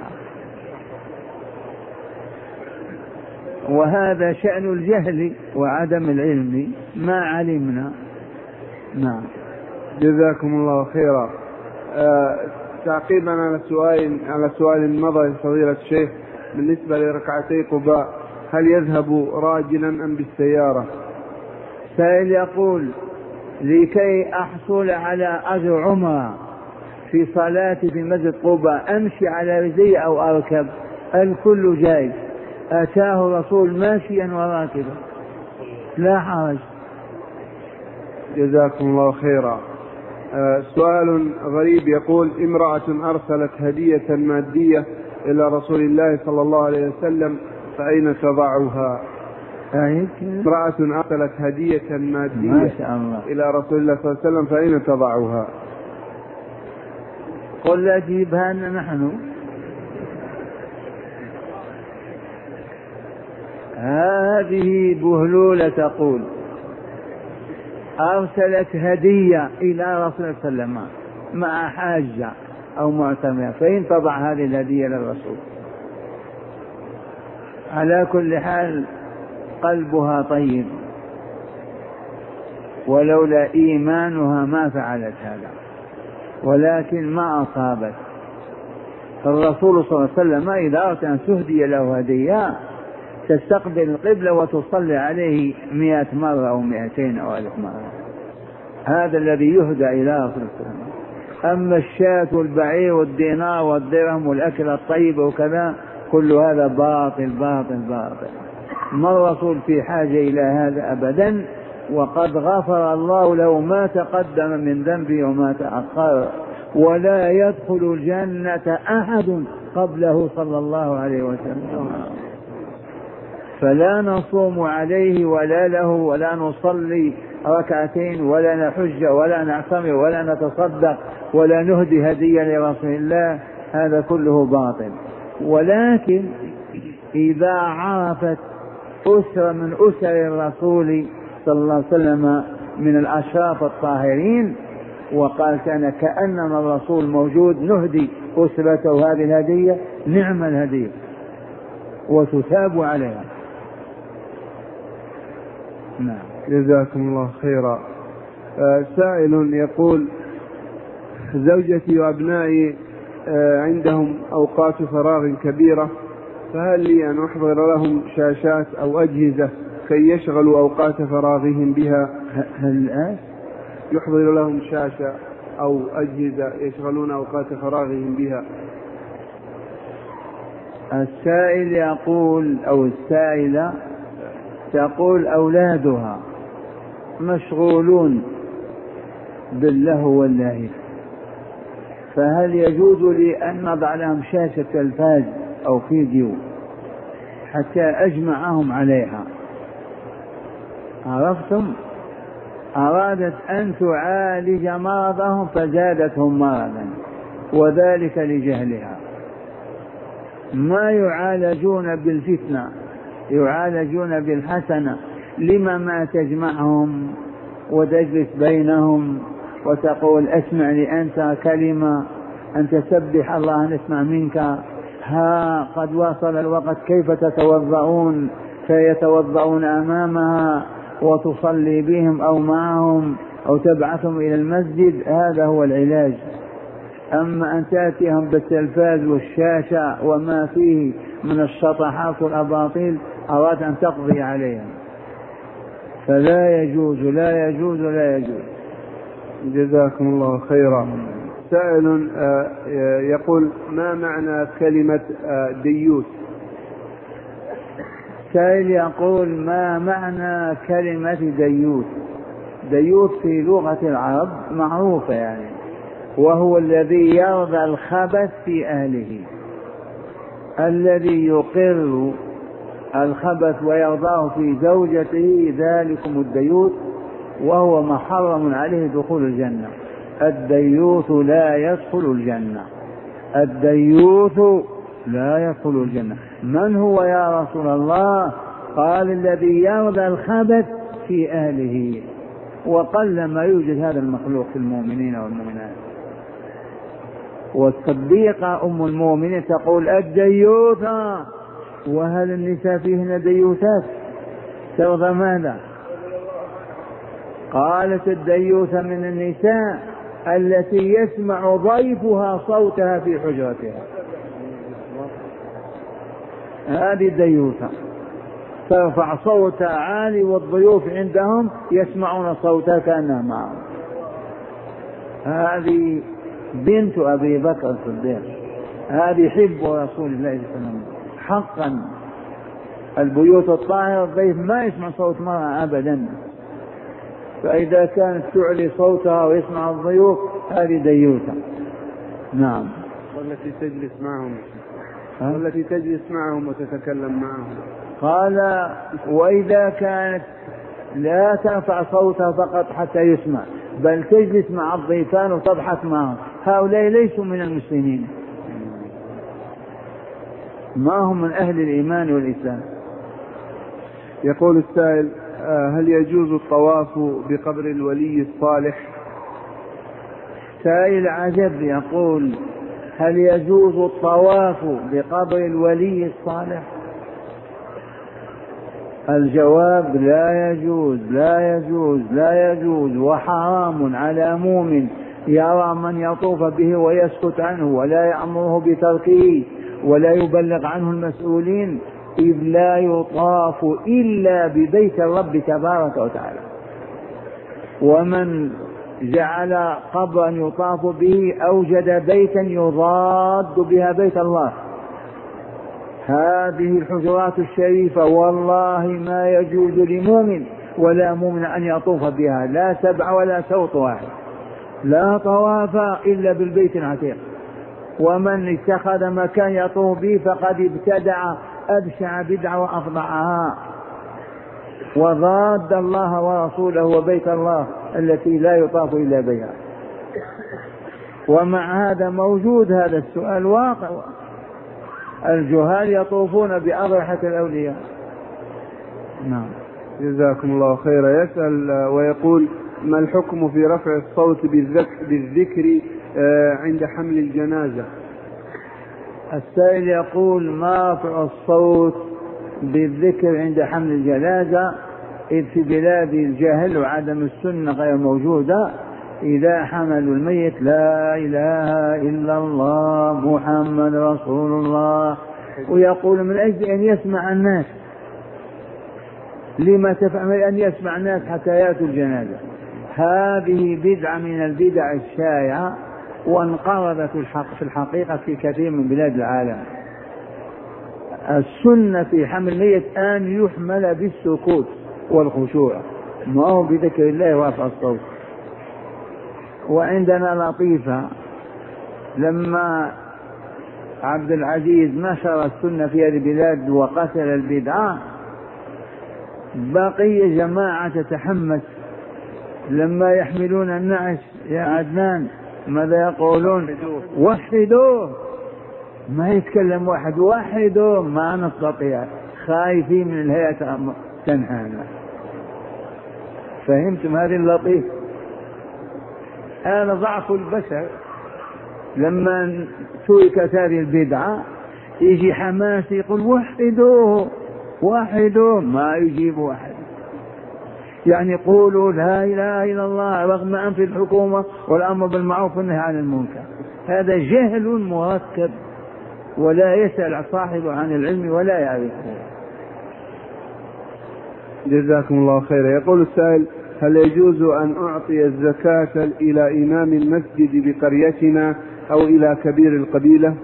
A: وهذا شأن الجهل وعدم العلم، ما علمنا. نعم.
B: جزاكم الله خيرا. تعقيبا على سؤال مضى فضيلة الشيخ بالنسبة لركعتي قباء، هل يذهب راجلا أم بالسيارة؟
A: سائل يقول لكي أحصل على أجر عمرة في صلاتي في مسجد قباء أمشي على رجلي أو أركب؟ الكل جائز، أتاه الرسول ماشيا وراكبا لا حرج.
B: جزاكم الله خيرا. سؤال غريب يقول امرأة أرسلت هدية مادية إلى رسول الله صلى الله عليه وسلم، فأين تضعها؟ امرأة أرسلت هدية مادية
A: ما شاء الله
B: إلى رسول الله صلى الله عليه وسلم فأين تضعها؟
A: قل لا تجيبها لنا نحن. هذه بهلولة تقول أرسلت هدية إلى رسول الله صلى الله عليه وسلم مع حاجة أو معتمرة، فإن تضع هذه الهدية للرسول. على كل حال قلبها طيب، ولولا إيمانها ما فعلت هذا، ولكن ما أصابت. فالرسول صلى الله عليه وسلم إذا أردت أن تهدي له هدية تستقبل القبلة وتصلي عليه 100 مرة أو 200 أو 1000 مرة. هذا الذي يهدى إلى رسول الله صلى الله عليه وسلم. أما الشاة والبعير والدينار والدرهم والأكل الطيب وكذا كل هذا باطل باطل باطل. ما الرسول في حاجة إلى هذا أبدا، وقد غفر الله له ما تقدم من ذنبه وما تأخر، ولا يدخل الجنة أحد قبله صلى الله عليه وسلم. فلا نصوم عليه ولا له ولا نصلي ركعتين ولا نحج ولا نعتمر ولا نتصدق ولا نهدي هدية لرسول الله، هذا كله باطل. ولكن إذا عرفت أسرة من أسر الرسول صلى الله عليه وسلم من الأشراف الطاهرين وقال كأنما الرسول موجود نهدي أسرته هذه الهدية، نعم الهدية وتثاب عليها.
B: نعم. جزاكم الله خيرا. سائل يقول زوجتي وأبنائي عندهم أوقات فراغ كبيرة، فهل لي أن أحضر لهم شاشات أو أجهزة كي يشغلوا أوقات فراغهم بها؟
A: هل
B: يحضر لهم شاشة أو أجهزة يشغلون أوقات فراغهم بها؟
A: السائل يقول أو السائلة تقول أولادها مشغولون باللهو واللهي، فهل يجوز لي أن نضع لهم شاشة تلفاز أو فيديو حتى أجمعهم عليها؟ عرفتم؟ أرادت أن تعالج مرضهم فزادتهم مرضا، وذلك لجهلها. ما يعالجون بالفتنة، يعالجون بالحسنة. لما ما تجمعهم وتجلس بينهم وتقول اسمع لي أنت كلمة، أن تسبح الله نسمع منك، ها قد وصل الوقت كيف تتوضؤون، فيتوضؤون أمامها وتصلي بهم أو معهم أو تبعثهم إلى المسجد. هذا هو العلاج. أما أن تأتيهم بالتلفاز والشاشة وما فيه من الشطحات والأباطيل أراد أن تقضي عليهم، فلا يجوز لا يجوز لا يجوز.
B: جزاكم الله خيرا. سائل يقول ما معنى كلمة ديوث؟
A: سائل يقول ما معنى كلمة ديوث؟ ديوث في لغة العرب معروفة يعني، وهو الذي يرضى الخبث في أهله، الذي يقر الخبث ويرضاه في زوجته، ذلكم الديوث، وهو محرم عليه دخول الجنة. الديوث لا يدخل الجنة، الديوث لا يدخل الجنة. من هو يا رسول الله؟ قال الذي يرضى الخبث في أهله، وقل ما يوجد هذا المخلوق في المؤمنين والمؤمنات. والصديقة أم المؤمنين تقول الديوث، وهل النساء فيهن ديوثات؟ ترضى ماذا؟ قالت الديوث من النساء التي يسمع ضيفها صوتها في حجرتها، هذه الديوثة ترفع صوتها عالي والضيوف عندهم يسمعون صوتها كأنها معهم. هذه بنت أبي بكر الصديق، هذه حب رسول الله صلى الله عليه وسلم حقا. البيوت الطاهرة الضيف ما يسمع صوت مرأة أبدا، فإذا كانت تعلي صوتها ويسمع الضيوف هذه ديوثة. نعم.
B: والتي تجلس معهم، والتي تجلس معهم وتتكلم معهم.
A: قال وإذا كانت لا ترفع صوتها فقط حتى يسمع، بل تجلس مع الضيفان وتضحك معهم، هؤلاء ليسوا من المسلمين، ما هم من أهل الإيمان والإسلام.
B: يقول السائل: هل يجوز الطواف بقبر الولي الصالح؟
A: سائل عجب يقول: هل يجوز الطواف بقبر الولي الصالح؟ الجواب: لا يجوز لا يجوز لا يجوز، وحرام على مؤمن يرى من يطوف به ويسكت عنه ولا يأمره بتركه ولا يبلغ عنه المسؤولين، إذ لا يطاف إلا ببيت الرب تبارك وتعالى. ومن جعل قبرا يطاف به أوجد بيتا يضاد بها بيت الله. هذه الحجرات الشريفة والله ما يجوز لمؤمن ولا مؤمن أن يطوف بها، لا سبع ولا سوط واحد، لا طواف إلا بالبيت العتيق. ومن اتخذ مكان يطوف به فقد ابتدع أبشع بدعة وأفظعها، وضاد الله ورسوله وبيت الله التي لا يطاف إلا بها. ومع هذا موجود هذا السؤال واقع، الجهال يطوفون بأضرحة الأولياء. نعم.
B: جزاكم الله خيرا. يسأل ويقول: ما الحكم في رفع الصوت بالذكر عند حمل الجنازة؟
A: السائل يقول: ما رفع الصوت بالذكر عند حمل الجنازة، إذ في بلاد الجهل وعدم السنة غير موجودة إذا حملوا الميت لا إله إلا الله محمد رسول الله، ويقول من أجل أن يسمع الناس. لما تفهم أن يسمع الناس حتى يأتوا الجنازة؟ هذه بدعة من البدع الشائعة، وانقرضت في الحقيقة في كثير من بلاد العالم. السنة في حمل الميت أن يحمل بالسكوت والخشوع، ما هو بذكر الله ورفع الصوت. وعندنا لطيفة، لما عبد العزيز نشر السنة في هذه البلاد وقتل البدعة، بقي جماعة تتحمس لما يحملون النعش يا عدنان ماذا يقولون؟ وحدوه. ما يتكلم واحد، وحدوه ما نستطيع، خايفين من الهيئة تنهانا. فهمتم هذه اللطيفة؟ هذا ضعف البشر. لما تركت هذه البدعة يجي حماس يقول وحدوه وحدوه، ما يجيب واحد. يعني قولوا لا إله إلا الله رغم أنف الحكومة والأمر بالمعروف والنهي عن المنكر. هذا جهل مركب، ولا يسأل صاحبه عن العلم ولا يعرفه.
B: جزاكم الله خيرا. يقول السائل: هل يجوز أن أعطي الزكاة إلى إمام المسجد بقريتنا أو إلى كبير القبيلة؟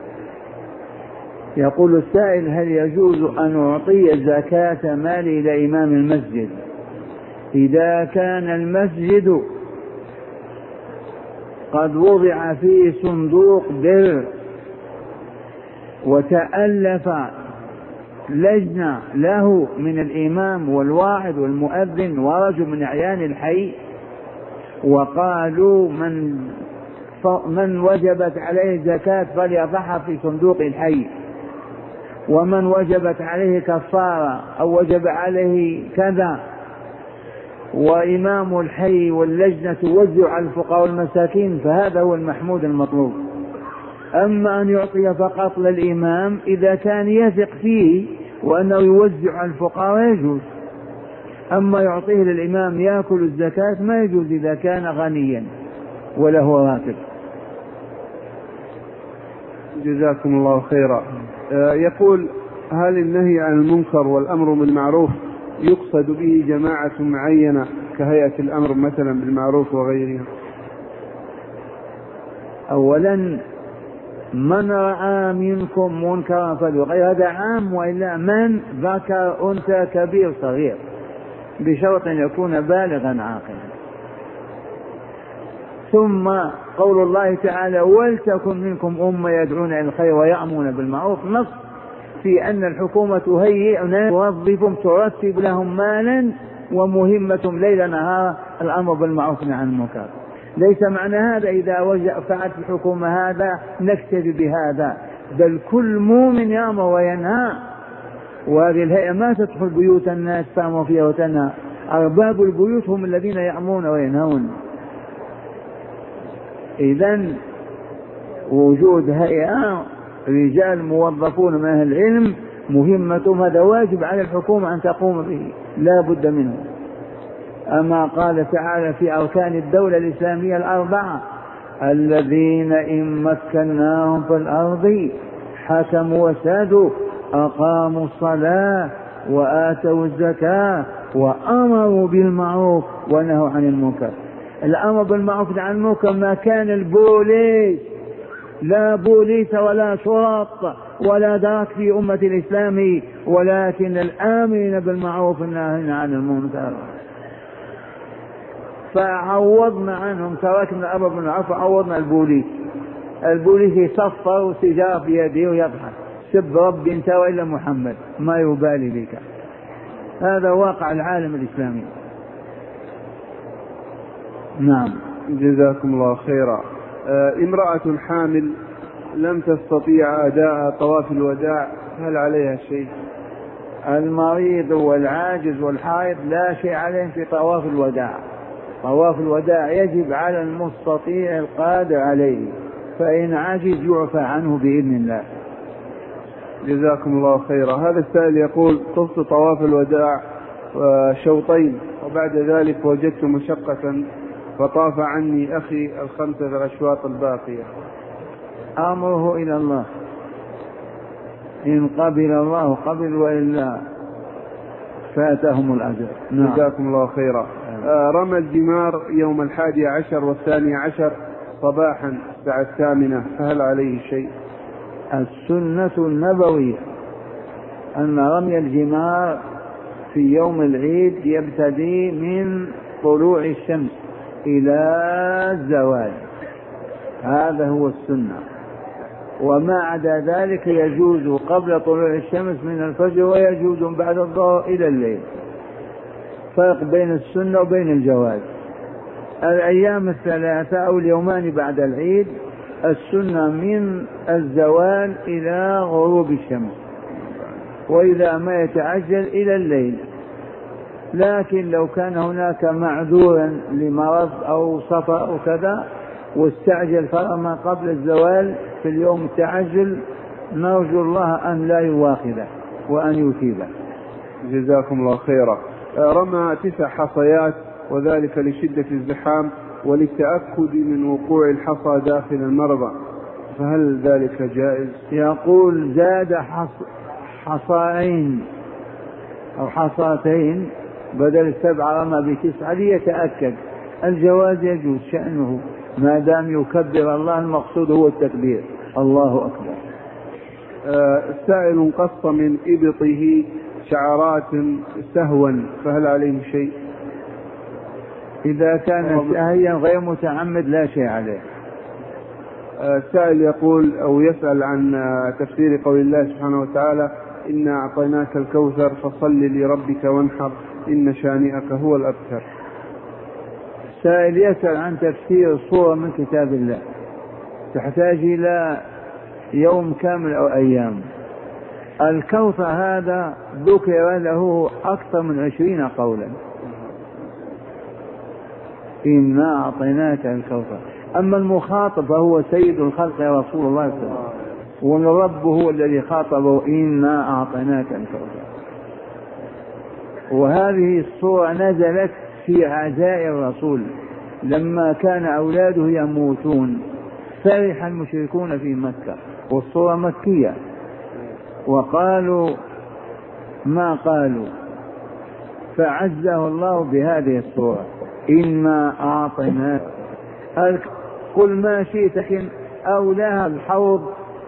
A: يقول السائل: هل يجوز أن أعطي زكاة مالي إلى إمام المسجد إذا كان المسجد قد وضع فيه صندوق بر وتألف لجنة له من الإمام والواعظ والمؤذن ورجل من أعيان الحي، وقالوا من وجبت عليه زكاة فليضعها في صندوق الحي، ومن وجبت عليه كفارة أو وجب عليه كذا، وإمام الحي واللجنة توزع على الفقراء والمساكين، فهذا هو المحمود المطلوب. أما أن يعطي فقط للإمام إذا كان يثق فيه وأنه يوزع على الفقراء يجوز، أما يعطيه للإمام يأكل الزكاة ما يجوز إذا كان غنيا وله راتب.
B: جزاكم الله خيرا. يقول: هل النهي عن المنكر والأمر بالمعروف يقصد به جماعة معينة كهيئة الأمر مثلا بالمعروف وغيرها؟
A: أولا من رأى منكم منكرا فليغيره، هذا عام، وإلا من ذكر أنثى كبير صغير، بشرط أن يكون بالغا عاقلا. ثم قول الله تعالى: ولتكن منكم أمة يدعون إلى الخير ويأمرون بالمعروف، نص في أن الحكومة تهيئ ناس توظفهم ترتب لهم مالا ومهمتهم ليل نهار الأمر بالمعروف والنهي عن المنكر. ليس معنى هذا إذا فعلت الحكومة هذا نكتفي بهذا، بل كل مؤمن يأمر وينهى، وهذه الهيئة ما تدخل بيوت الناس تأمر فيها وتنهى، أرباب البيوت هم الذين يأمرون وينهون. إذن وجود هيئة رجال موظفون من أهل العلم مهمتهم هذا واجب على الحكومة أن تقوم به، لا بد منه. أما قال تعالى في أركان الدولة الإسلامية الأربعة: الذين إن مكناهم في الأرض حكموا وسادوا أقاموا الصلاة وآتوا الزكاة وأمروا بالمعروف ونهوا عن المنكر. الأمر بالمعروف والنهي عن المنكر ما كان البوليس، لا بوليس ولا شرط ولا درك في أمة الإسلام، ولكن الآمرين بالمعروف والناهين عن المنكر. فعوضنا عنهم، تركنا الأمر بالمعروف وعوضنا البوليس يصفر وسجارة بيده ويضحك: سب ربي انت وإلا محمد، ما يبالي بك. هذا واقع العالم الإسلامي. نعم.
B: جزاكم الله خيرا. امرأة حامل لم تستطيع أداء طواف الوداع، هل عليها شيء؟
A: المريض والعاجز والحائض لا شيء عليهم في طواف الوداع. طواف الوداع يجب على المستطيع القادر عليه، فإن عجز يعفى عنه بإذن الله.
B: جزاكم الله خيرا. هذا السائل يقول: طفت طواف الوداع شوطين وبعد ذلك وجدت مشقة فطاف عني أخي 5 أشواط الباقية.
A: أمره إلى الله، إن قبل الله قبل وإلا فاتهم الأجر.
B: جزاكم الله خيرا. رمى الجمار يوم 11 و12 صباحا الساعة 8، فهل عليه شيء؟
A: السنة النبوية أن رمي الجمار في يوم العيد يبتدي من طلوع الشمس إلى الزوال، هذا هو السنة. وما عدا ذلك يجوز قبل طلوع الشمس من الفجر، ويجوز بعد الظهر إلى الليل. فرق بين السنة وبين الجواز. الأيام 3 أو اليومان بعد العيد السنة من الزوال إلى غروب الشمس، وإذا ما يتعجل إلى الليل. لكن لو كان هناك معذورا لمرض أو سفر أو كذا واستعجل فرمى قبل الزوال في اليوم التعجل، نرجو الله أن لا يواخذه وأن يثيبه.
B: جزاكم الله خيرا. رمى 9 حصيات وذلك لشدة الزحام وللتأكد من وقوع الحصى داخل المرضى، فهل ذلك جائز؟
A: يقول: زاد حصائين أو حصاتين بدل 7 رمى ب9 ليتأكد. الجواز يجوز شأنه ما دام يكبر الله، المقصود هو التكبير، الله أكبر.
B: السائل قص من إبطه شعرات سهوا، فهل عليه شيء؟
A: إذا كان ساهيا غير متعمد لا شيء عليه.
B: السائل يقول أو يسأل عن تفسير قول الله سبحانه وتعالى: إنا أعطيناك الكوثر فصل لربك وانحر إن شانئك هو الأبتر.
A: سائل يسأل عن تفسير صورة من كتاب الله تحتاج إلى يوم كامل أو أيام. الكوثر هذا ذكر له أكثر من 20 قولا. إنا أعطيناك الكوثر. أما المخاطب فهو سيد الخلق رسول الله صلى الله عليه وسلم، والرب هو الذي خاطبه: إنا أعطيناك الكوثر. وهذه الصورة نزلت في عزاء الرسول لما كان أولاده يموتون، فرح المشركون في مكة، والصورة مكية، وقالوا ما قالوا، فعزه الله بهذه الصورة: إنا أعطيناك. قل ما شئت أو لها الحوض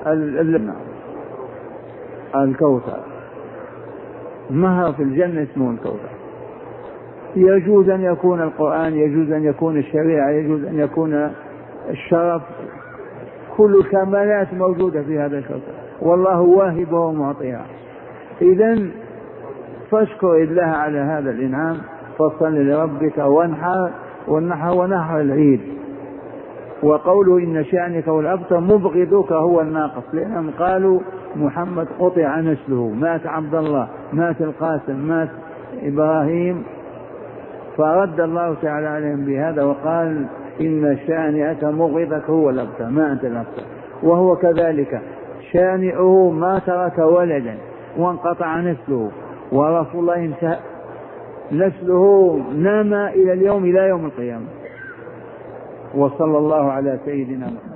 A: الكوثر، نهر في الجنة اسمه الكوثر. يجوز أن يكون القرآن، يجوز أن يكون الشريعة، يجوز أن يكون الشرف، كل الكمالات موجودة في هذا الكوثر. والله واهبها ومعطيها. إذن فاشكر الله على هذا الإنعام، فصل لربك وانحر، والنحر ونحر العيد. وقوله إن شأنك والأبتر مبغضك هو الناقص، لأنهم قالوا محمد قطع نسله، مات عبد الله، مات القاسم، مات إبراهيم، فرد الله تعالى عليهم بهذا وقال إن شانئك مبغضك هو الأبتر، ما أنت الأبتر. وهو كذلك شانئه ما ترك ولدا وانقطع نسله، ورسول الله انتهى نسله نما إلى اليوم، إلى يوم القيامة. وصلى الله على سيدنا محمد.